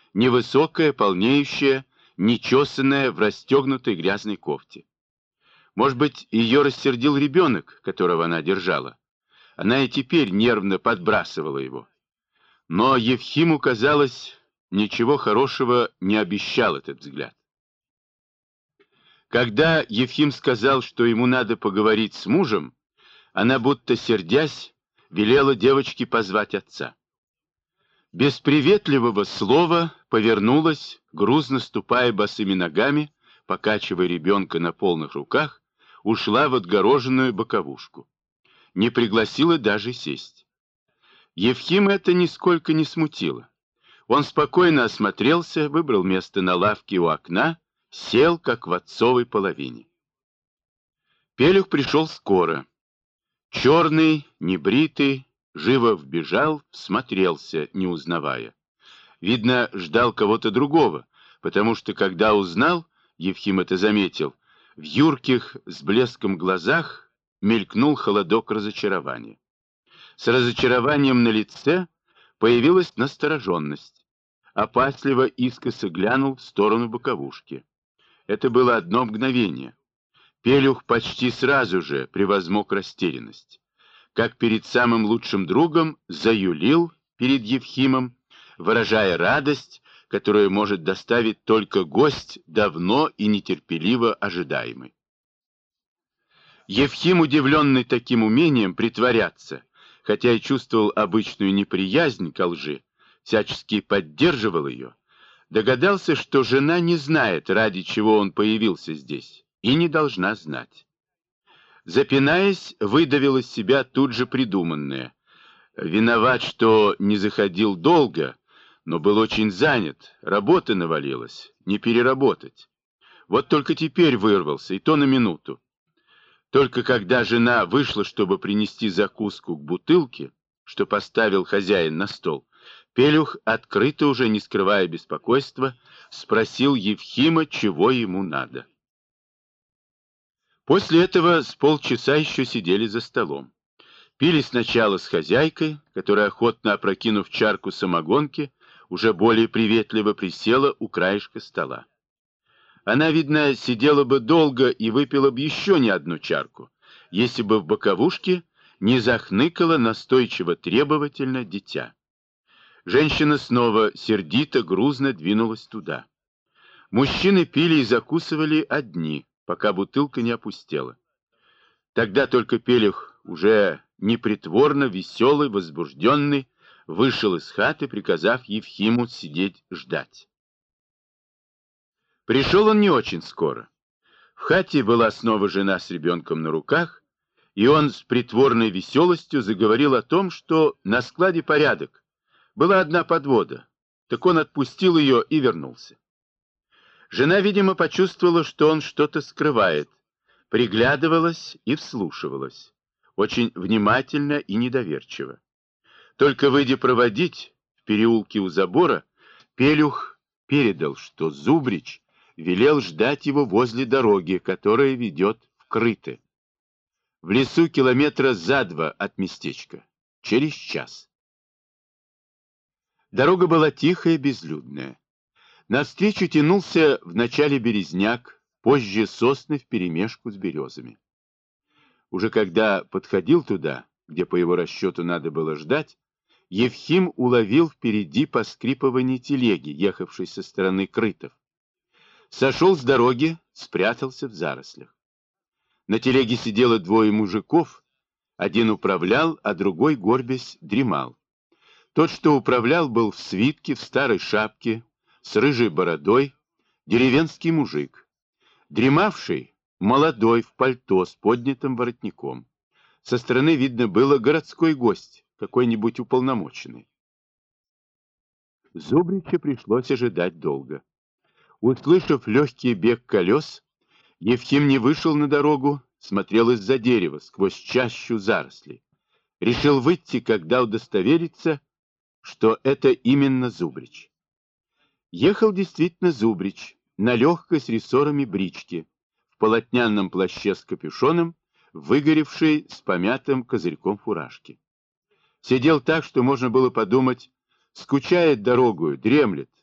невысокая, полнеющая, нечесанная в расстегнутой грязной кофте. Может быть, ее рассердил ребенок, которого она держала. Она и теперь нервно подбрасывала его. Но Евхиму, казалось, ничего хорошего не обещал этот взгляд. Когда Евхим сказал, что ему надо поговорить с мужем, она, будто сердясь, велела девочке позвать отца. Без приветливого слова повернулась, грузно ступая босыми ногами, покачивая ребенка на полных руках, ушла в отгороженную боковушку. Не пригласила даже сесть. Евхим это нисколько не смутило. Он спокойно осмотрелся, выбрал место на лавке у окна, сел, как в отцовой половине. Пелюх пришел скоро. Черный, небритый, живо вбежал, всмотрелся, не узнавая. Видно, ждал кого-то другого, потому что, когда узнал, Евхим это заметил, в юрких с блеском глазах мелькнул холодок разочарования. С разочарованием на лице появилась настороженность. Опасливо искоса глянул в сторону боковушки. Это было одно мгновение. Пелюх почти сразу же превозмог растерянность. Как перед самым лучшим другом заюлил перед Евхимом, выражая радость, которую может доставить только гость, давно и нетерпеливо ожидаемый. Евхим, удивленный таким умением притворяться, хотя и чувствовал обычную неприязнь ко лжи, всячески поддерживал ее, догадался, что жена не знает, ради чего он появился здесь, и не должна знать. Запинаясь, выдавил из себя тут же придуманное. Виноват, что не заходил долго, но был очень занят, работа навалилась, не переработать. Вот только теперь вырвался, и то на минуту. Только когда жена вышла, чтобы принести закуску к бутылке, что поставил хозяин на стол, Пелюх, открыто уже не скрывая беспокойства, спросил Евхима, чего ему надо. После этого с полчаса еще сидели за столом. Пили сначала с хозяйкой, которая, охотно опрокинув чарку самогонки, уже более приветливо присела у краешка стола. Она, видно, сидела бы долго и выпила бы еще не одну чарку, если бы в боковушке не захныкало настойчиво требовательно дитя. Женщина снова сердито, грузно двинулась туда. Мужчины пили и закусывали одни, пока бутылка не опустела. Тогда только Пелюх, уже непритворно веселый, возбужденный, вышел из хаты, приказав Евхиму сидеть ждать. Пришел он не очень скоро. В хате была снова жена с ребенком на руках, и он с притворной веселостью заговорил о том, что на складе порядок. Была одна подвода, так он отпустил ее и вернулся. Жена, видимо, почувствовала, что он что-то скрывает, приглядывалась и вслушивалась, очень внимательно и недоверчиво. Только выйдя проводить в переулке у забора, Пелюх передал, что Зубрич велел ждать его возле дороги, которая ведет в Крыты. В лесу километра за 2 от местечка, через час. Дорога была тихая, безлюдная. Навстречу тянулся вначале березняк, позже сосны вперемешку с березами. Уже когда подходил туда, где по его расчету надо было ждать, Евхим уловил впереди поскрипывание телеги, ехавшей со стороны Крытов. Сошел с дороги, спрятался в зарослях. На телеге сидело 2 мужиков, один управлял, а другой, горбясь, дремал. Тот, что управлял, был в свитке, в старой шапке, с рыжей бородой, деревенский мужик. Дремавший, молодой, в пальто с поднятым воротником. Со стороны видно было городской гость, какой-нибудь уполномоченный. Зубрича пришлось ожидать долго. Услышав легкий бег колес, Евхим не вышел на дорогу, смотрел из-за дерева, сквозь чащу зарослей. Решил выйти, когда удостовериться, что это именно Зубрич. Ехал действительно Зубрич, на легкой с рессорами бричке, в полотняном плаще с капюшоном, выгоревшей с помятым козырьком фуражки. Сидел так, что можно было подумать, скучает дорогою, дремлет,